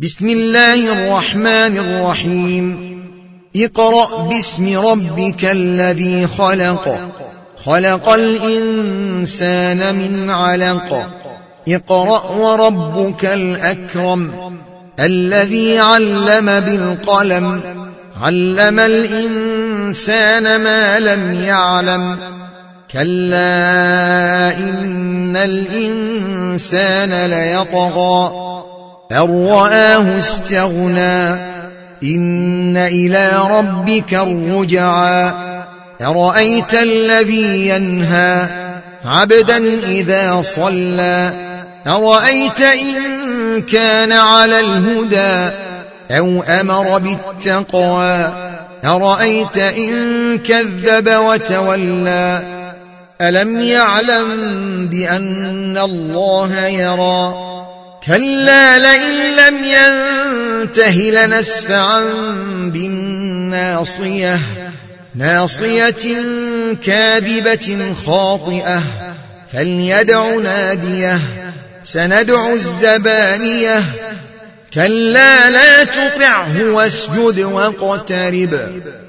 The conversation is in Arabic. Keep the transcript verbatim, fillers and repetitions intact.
بسم الله الرحمن الرحيم اقرأ باسم ربك الذي خلق خلق الإنسان من علق اقرأ وربك الأكرم الذي علم بالقلم علم الإنسان ما لم يعلم كلا إن الإنسان ليطغى أن رآه استغنى إن إلى ربك الرجعى أرأيت الذي ينهى عبدا إذا صلى أرأيت إن كان على الهدى أو أمر بالتقوى أرأيت إن كذب وتولى ألم يعلم بأن الله يرى كلا لئن لم ينته لنسفعا بالناصية ناصية كاذبة خاطئة فليدع ناديه سندع الزبانية كلا لا تطعه واسجد واقترب